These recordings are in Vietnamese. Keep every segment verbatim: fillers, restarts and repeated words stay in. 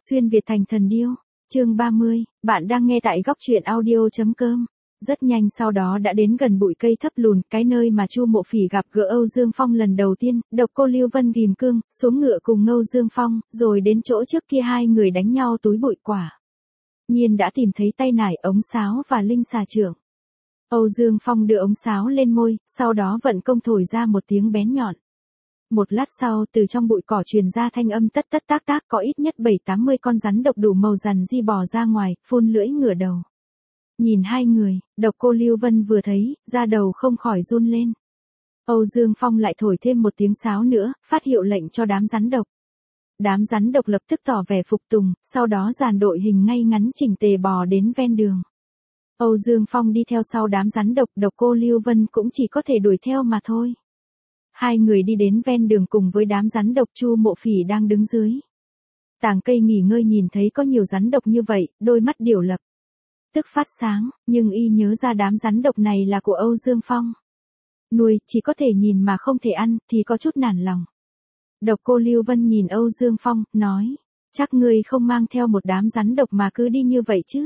Xuyên Việt thành thần điêu, chương ba mươi, bạn đang nghe tại góc truyện audio.com. Rất nhanh sau đó đã đến gần bụi cây thấp lùn, cái nơi mà Chu Mộ Phỉ gặp gỡ Âu Dương Phong lần đầu tiên. Độc Cô Lưu Vân ghim cương, xuống ngựa cùng Âu Dương Phong, rồi đến chỗ trước kia hai người đánh nhau túi bụi quả. Nhiên đã tìm thấy tay nải, ống sáo và linh xà trưởng. Âu Dương Phong đưa ống sáo lên môi, sau đó vận công thổi ra một tiếng bén nhọn. Một lát sau, từ trong bụi cỏ truyền ra thanh âm tất tất tác tác, có ít nhất bảy tám mươi con rắn độc đủ màu rằn di bò ra ngoài, phun lưỡi ngửa đầu. Nhìn hai người, Độc Cô Lưu Vân vừa thấy, da đầu không khỏi run lên. Âu Dương Phong lại thổi thêm một tiếng sáo nữa, phát hiệu lệnh cho đám rắn độc. Đám rắn độc lập tức tỏ vẻ phục tùng, sau đó dàn đội hình ngay ngắn chỉnh tề bò đến ven đường. Âu Dương Phong đi theo sau đám rắn độc, Độc Cô Lưu Vân cũng chỉ có thể đuổi theo mà thôi. Hai người đi đến ven đường cùng với đám rắn độc. Chu Mộ Phỉ đang đứng dưới tàng cây nghỉ ngơi, nhìn thấy có nhiều rắn độc như vậy, đôi mắt điểu lập tức phát sáng, nhưng y nhớ ra đám rắn độc này là của Âu Dương Phong. Nuôi, chỉ có thể nhìn mà không thể ăn, thì có chút nản lòng. Độc Cô Lưu Vân nhìn Âu Dương Phong, nói, chắc ngươi không mang theo một đám rắn độc mà cứ đi như vậy chứ?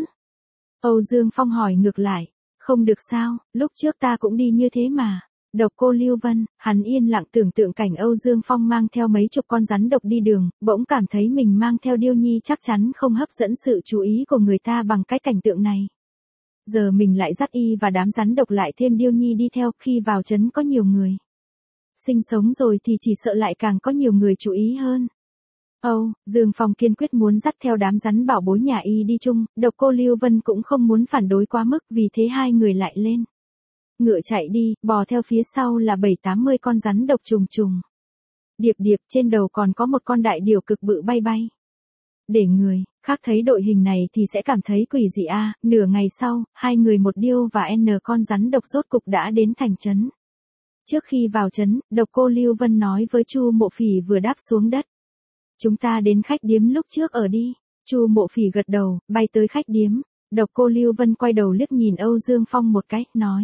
Âu Dương Phong hỏi ngược lại, không được sao, lúc trước ta cũng đi như thế mà. Độc Cô Lưu Vân, hắn yên lặng tưởng tượng cảnh Âu Dương Phong mang theo mấy chục con rắn độc đi đường, bỗng cảm thấy mình mang theo Điêu Nhi chắc chắn không hấp dẫn sự chú ý của người ta bằng cái cảnh tượng này. Giờ mình lại dắt y và đám rắn độc lại thêm Điêu Nhi đi theo, khi vào trấn có nhiều người sinh sống rồi thì chỉ sợ lại càng có nhiều người chú ý hơn. Âu Dương Phong kiên quyết muốn dắt theo đám rắn bảo bối nhà y đi chung, Độc Cô Lưu Vân cũng không muốn phản đối quá mức, vì thế hai người lại lên ngựa chạy đi, bò theo phía sau là bảy tám mươi con rắn độc trùng trùng điệp điệp, trên đầu còn có một con đại điểu cực bự bay bay. Để người khác thấy đội hình này thì sẽ cảm thấy quỷ dị a. À. Nửa ngày sau, hai người một điêu và n con rắn độc rốt cục đã đến thành trấn. Trước khi vào trấn, Độc Cô Lưu Vân nói với Chu Mộ Phỉ vừa đáp xuống đất, chúng ta đến khách điếm lúc trước ở đi. Chu Mộ Phỉ gật đầu, bay tới khách điếm. Độc Cô Lưu Vân quay đầu liếc nhìn Âu Dương Phong một cái, nói,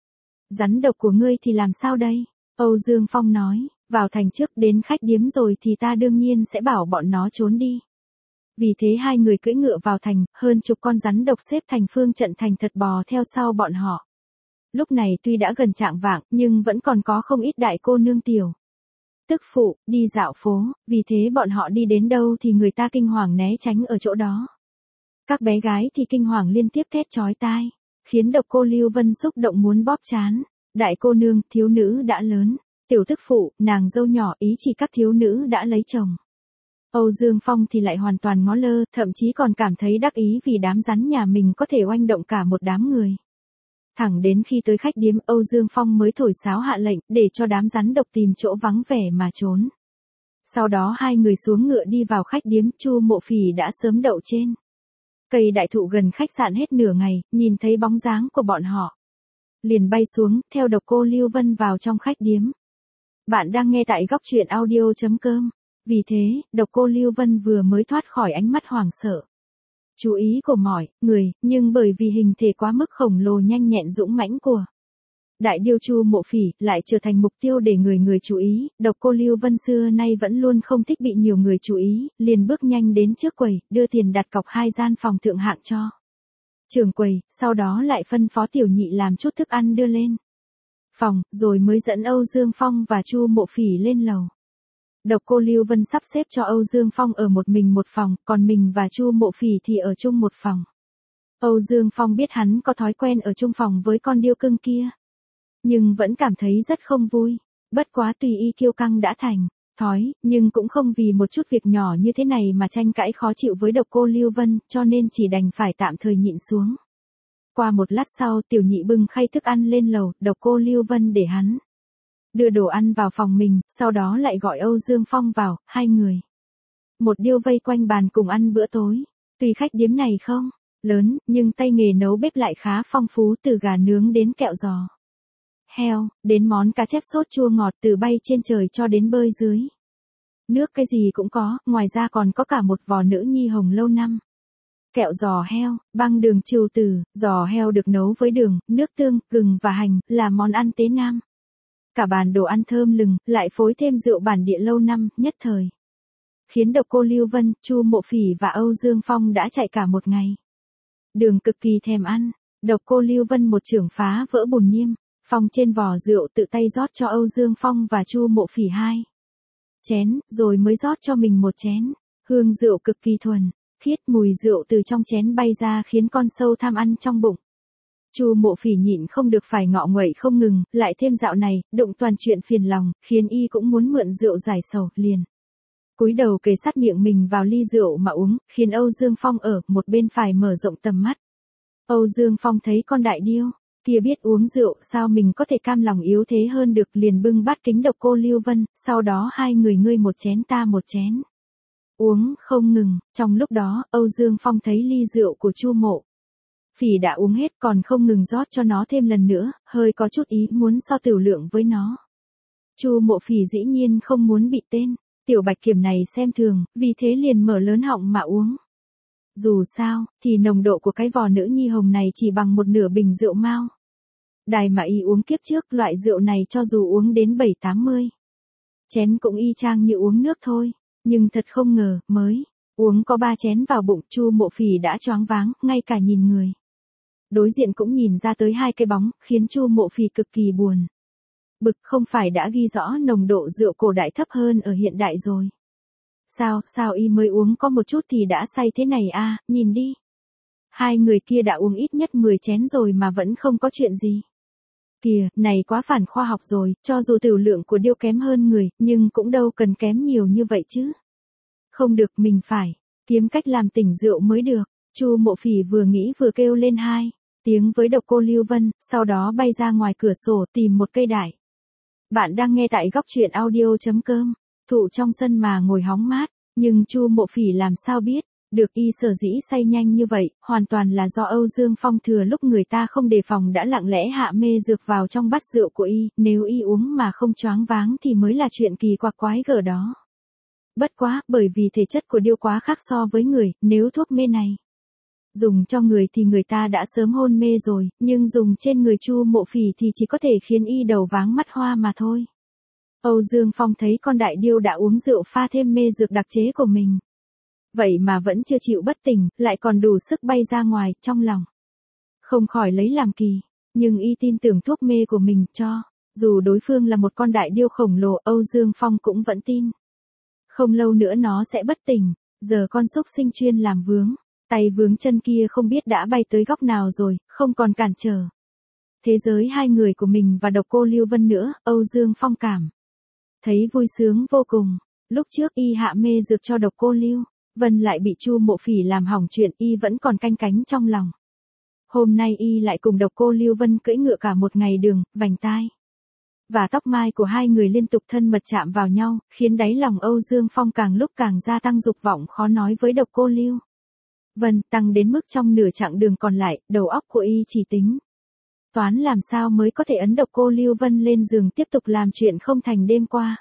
rắn độc của ngươi thì làm sao đây? Âu Dương Phong nói, vào thành trước, đến khách điếm rồi thì ta đương nhiên sẽ bảo bọn nó trốn đi. Vì thế hai người cưỡi ngựa vào thành, hơn chục con rắn độc xếp thành phương trận thành thật bò theo sau bọn họ. Lúc này tuy đã gần chạng vạng, nhưng vẫn còn có không ít đại cô nương tiểu tức phụ đi dạo phố, vì thế bọn họ đi đến đâu thì người ta kinh hoàng né tránh ở chỗ đó. Các bé gái thì kinh hoàng liên tiếp thét chói tai, khiến Độc Cô Lưu Vân xúc động muốn bóp trán. Đại cô nương, thiếu nữ đã lớn, tiểu tức phụ, nàng dâu nhỏ, ý chỉ các thiếu nữ đã lấy chồng. Âu Dương Phong thì lại hoàn toàn ngó lơ, thậm chí còn cảm thấy đắc ý vì đám rắn nhà mình có thể oanh động cả một đám người. Thẳng đến khi tới khách điếm, Âu Dương Phong mới thổi sáo hạ lệnh, để cho đám rắn độc tìm chỗ vắng vẻ mà trốn. Sau đó hai người xuống ngựa đi vào khách điếm. Chu Mộ Phỉ đã sớm đậu trên cây đại thụ gần khách sạn hết nửa ngày, nhìn thấy bóng dáng của bọn họ, liền bay xuống, theo Độc Cô Lưu Vân vào trong khách điếm. Bạn đang nghe tại góc truyện audio.com. Vì thế, Độc Cô Lưu Vân vừa mới thoát khỏi ánh mắt hoảng sợ, chú ý của mọi người, nhưng bởi vì hình thể quá mức khổng lồ nhanh nhẹn dũng mãnh của đại điêu Chu Mộ Phỉ, lại trở thành mục tiêu để người người chú ý. Độc Cô Lưu Vân xưa nay vẫn luôn không thích bị nhiều người chú ý, liền bước nhanh đến trước quầy, đưa tiền đặt cọc hai gian phòng thượng hạng cho trưởng quầy, sau đó lại phân phó tiểu nhị làm chút thức ăn đưa lên phòng, rồi mới dẫn Âu Dương Phong và Chu Mộ Phỉ lên lầu. Độc Cô Lưu Vân sắp xếp cho Âu Dương Phong ở một mình một phòng, còn mình và Chu Mộ Phỉ thì ở chung một phòng. Âu Dương Phong biết hắn có thói quen ở chung phòng với con điêu cưng kia, nhưng vẫn cảm thấy rất không vui. Bất quá tùy y kiêu căng đã thành thói, nhưng cũng không vì một chút việc nhỏ như thế này mà tranh cãi khó chịu với Độc Cô Lưu Vân, cho nên chỉ đành phải tạm thời nhịn xuống. Qua một lát sau, tiểu nhị bưng khay thức ăn lên lầu, Độc Cô Lưu Vân để hắn đưa đồ ăn vào phòng mình, sau đó lại gọi Âu Dương Phong vào, hai người một điêu vây quanh bàn cùng ăn bữa tối. Tuy khách điếm này không lớn, nhưng tay nghề nấu bếp lại khá phong phú, từ gà nướng đến kẹo giò heo, đến món cá chép sốt chua ngọt, từ bay trên trời cho đến bơi dưới nước cái gì cũng có, ngoài ra còn có cả một vò nữ nhi hồng lâu năm. Kẹo giò heo, băng đường trừu tử, giò heo được nấu với đường, nước tương, gừng và hành, là món ăn tế nam. Cả bàn đồ ăn thơm lừng, lại phối thêm rượu bản địa lâu năm, nhất thời khiến độc cô Lưu Vân, Chu Mộ Phỉ và Âu Dương Phong đã chạy cả một ngày. Đường cực kỳ thèm ăn, độc cô Lưu Vân một chưởng phá vỡ bồn niêm, phong trên vò rượu tự tay rót cho Âu Dương Phong và Chu Mộ Phỉ hai chén, rồi mới rót cho mình một chén. Hương rượu cực kỳ thuần, khiết, mùi rượu từ trong chén bay ra khiến con sâu tham ăn trong bụng. Chu Mộ Phỉ nhịn không được phải ngọ nguậy không ngừng, lại thêm dạo này, đụng toàn chuyện phiền lòng, khiến y cũng muốn mượn rượu giải sầu, liền cúi đầu kề sát miệng mình vào ly rượu mà uống, khiến Âu Dương Phong ở một bên phải mở rộng tầm mắt. Âu Dương Phong thấy con đại điêu kia biết uống rượu, sao mình có thể cam lòng yếu thế hơn được, liền bưng bát kính độc cô Lưu Vân, sau đó hai người ngươi một chén ta một chén. Uống không ngừng, trong lúc đó, Âu Dương Phong thấy ly rượu của Chu Mộ Phỉ đã uống hết còn không ngừng rót cho nó thêm lần nữa, hơi có chút ý muốn so tiểu lượng với nó. Chu Mộ Phỉ dĩ nhiên không muốn bị tên tiểu bạch kiểm này xem thường, vì thế liền mở lớn họng mà uống. Dù sao, thì nồng độ của cái vò nữ nhi hồng này chỉ bằng một nửa bình rượu mao đài mà y uống kiếp trước, loại rượu này cho dù uống đến bảy tám mươi chén cũng y chang như uống nước thôi. Nhưng thật không ngờ, mới uống có ba chén vào bụng, Chu Mộ Phỉ đã choáng váng, ngay cả nhìn người đối diện cũng nhìn ra tới hai cái bóng, khiến Chu Mộ Phỉ cực kỳ buồn bực, không phải đã ghi rõ nồng độ rượu cổ đại thấp hơn ở hiện đại rồi. Sao, sao y mới uống có một chút thì đã say thế này a, nhìn đi. Hai người kia đã uống ít nhất mười chén rồi mà vẫn không có chuyện gì. Kìa, này quá phản khoa học rồi, cho dù tiểu lượng của điêu kém hơn người, nhưng cũng đâu cần kém nhiều như vậy chứ. Không được, mình phải kiếm cách làm tỉnh rượu mới được. Chu Mộ Phỉ vừa nghĩ vừa kêu lên hai tiếng với độc cô Lưu Vân, sau đó bay ra ngoài cửa sổ tìm một cây đại. Bạn đang nghe tại góc truyện audio.com. Thụ trong sân mà ngồi hóng mát, nhưng Chu Mộ Phỉ làm sao biết được y sở dĩ say nhanh như vậy, hoàn toàn là do Âu Dương Phong thừa lúc người ta không đề phòng đã lặng lẽ hạ mê dược vào trong bát rượu của y, nếu y uống mà không choáng váng thì mới là chuyện kỳ quặc quái gở đó. Bất quá, bởi vì thể chất của điêu quá khác so với người, nếu thuốc mê này dùng cho người thì người ta đã sớm hôn mê rồi, nhưng dùng trên người Chu Mộ Phỉ thì chỉ có thể khiến y đầu váng mắt hoa mà thôi. Âu Dương Phong thấy con đại điêu đã uống rượu pha thêm mê dược đặc chế của mình, vậy mà vẫn chưa chịu bất tỉnh, lại còn đủ sức bay ra ngoài, trong lòng không khỏi lấy làm kỳ, nhưng y tin tưởng thuốc mê của mình, cho dù đối phương là một con đại điêu khổng lồ, Âu Dương Phong cũng vẫn tin không lâu nữa nó sẽ bất tỉnh. Giờ con xúc sinh chuyên làm vướng tay vướng chân kia không biết đã bay tới góc nào rồi, không còn cản trở thế giới hai người của mình và độc cô Lưu Vân nữa. Âu Dương Phong cảm thấy vui sướng vô cùng. Lúc trước y hạ mê dược cho độc cô Lưu Vân lại bị Chu Mộ Phỉ làm hỏng chuyện, y vẫn còn canh cánh trong lòng. Hôm nay y lại cùng độc cô Lưu Vân cưỡi ngựa cả một ngày đường, vành tai và tóc mai của hai người liên tục thân mật chạm vào nhau, khiến đáy lòng Âu Dương Phong càng lúc càng gia tăng dục vọng khó nói với độc cô Lưu Vân, tăng đến mức trong nửa chặng đường còn lại, đầu óc của y chỉ tính toán làm sao mới có thể ấn độc cô Lưu Vân lên giường tiếp tục làm chuyện không thành đêm qua.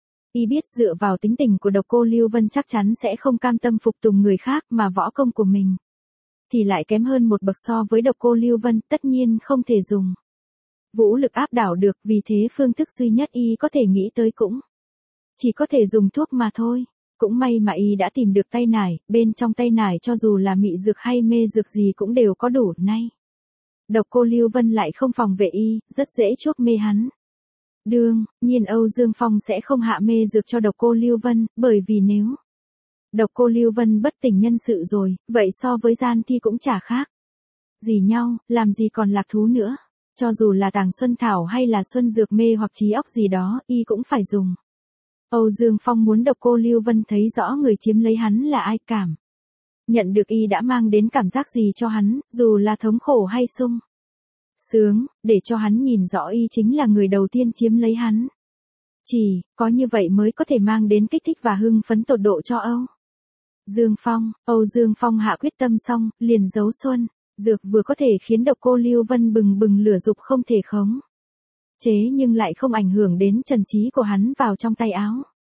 Y biết dựa vào tính tình của độc cô Lưu Vân chắc chắn sẽ không cam tâm phục tùng người khác, mà võ công của mình thì lại kém hơn một bậc so với độc cô Lưu Vân, tất nhiên không thể dùng vũ lực áp đảo được, vì thế phương thức duy nhất y có thể nghĩ tới cũng chỉ có thể dùng thuốc mà thôi. Cũng may mà y đã tìm được tay nải, bên trong tay nải cho dù là mị dược hay mê dược gì cũng đều có đủ. Nay độc cô Lưu Vân lại không phòng vệ y, rất dễ chuốc mê hắn. Đương nhiên Âu Dương Phong sẽ không hạ mê dược cho độc cô Lưu Vân, bởi vì nếu độc cô Lưu Vân bất tỉnh nhân sự rồi, vậy so với gian thi cũng chả khác gì nhau, làm gì còn lạc thú nữa. Cho dù là tàng xuân thảo hay là xuân dược mê hoặc trí óc gì đó, y cũng phải dùng. Âu Dương Phong muốn độc cô Lưu Vân thấy rõ người chiếm lấy hắn là ai, cảm nhận được y đã mang đến cảm giác gì cho hắn, dù là thống khổ hay sung sướng, để cho hắn nhìn rõ y chính là người đầu tiên chiếm lấy hắn. Chỉ có như vậy mới có thể mang đến kích thích và hưng phấn tột độ cho Âu Dương Phong. Âu Dương Phong hạ quyết tâm xong, liền giấu xuân dược vừa có thể khiến độc cô Lưu Vân bừng bừng lửa dục không thể khống chế, nhưng lại không ảnh hưởng đến trần trí của hắn vào trong tay áo.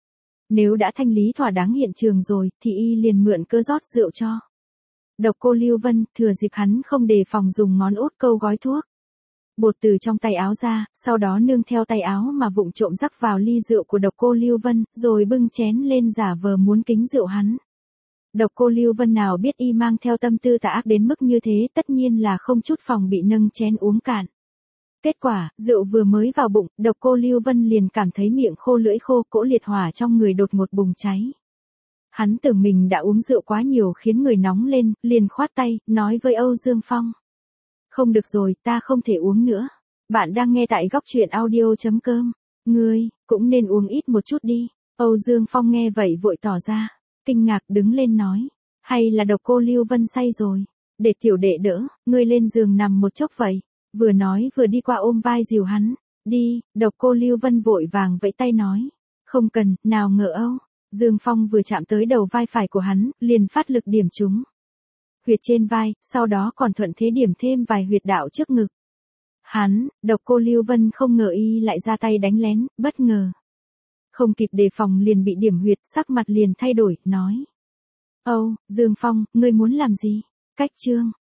Nếu đã thanh lý thỏa đáng hiện trường rồi, thì y liền mượn cơ rót rượu cho độc cô Lưu Vân, thừa dịp hắn không đề phòng dùng ngón út câu gói thuốc bột từ trong tay áo ra, sau đó nương theo tay áo mà vụng trộm rắc vào ly rượu của độc cô Lưu Vân, rồi bưng chén lên giả vờ muốn kính rượu hắn. Độc cô Lưu Vân nào biết y mang theo tâm tư tà ác đến mức như thế, tất nhiên là không chút phòng bị nâng chén uống cạn. Kết quả, rượu vừa mới vào bụng, độc cô Lưu Vân liền cảm thấy miệng khô lưỡi khô, cỗ liệt hỏa trong người đột ngột bùng cháy. Hắn tưởng mình đã uống rượu quá nhiều khiến người nóng lên, liền khoát tay, nói với Âu Dương Phong. Không được rồi, ta không thể uống nữa. Bạn đang nghe tại góc truyện audio.com. Ngươi, cũng nên uống ít một chút đi. Âu Dương Phong nghe vậy vội tỏ ra, kinh ngạc đứng lên nói. Hay là độc cô Lưu Vân say rồi. Để tiểu đệ đỡ, ngươi lên giường nằm một chốc vậy. Vừa nói vừa đi qua ôm vai dìu hắn. Đi, độc cô Lưu Vân vội vàng vẫy tay nói. Không cần, nào ngờ Âu. Dương Phong vừa chạm tới đầu vai phải của hắn, liền phát lực điểm trúng huyệt trên vai, sau đó còn thuận thế điểm thêm vài huyệt đạo trước ngực. Hắn, độc cô Lưu Vân không ngờ y lại ra tay đánh lén, bất ngờ. Không kịp đề phòng liền bị điểm huyệt, sắc mặt liền thay đổi, nói. Âu, Dương Phong, ngươi muốn làm gì? Cách chương,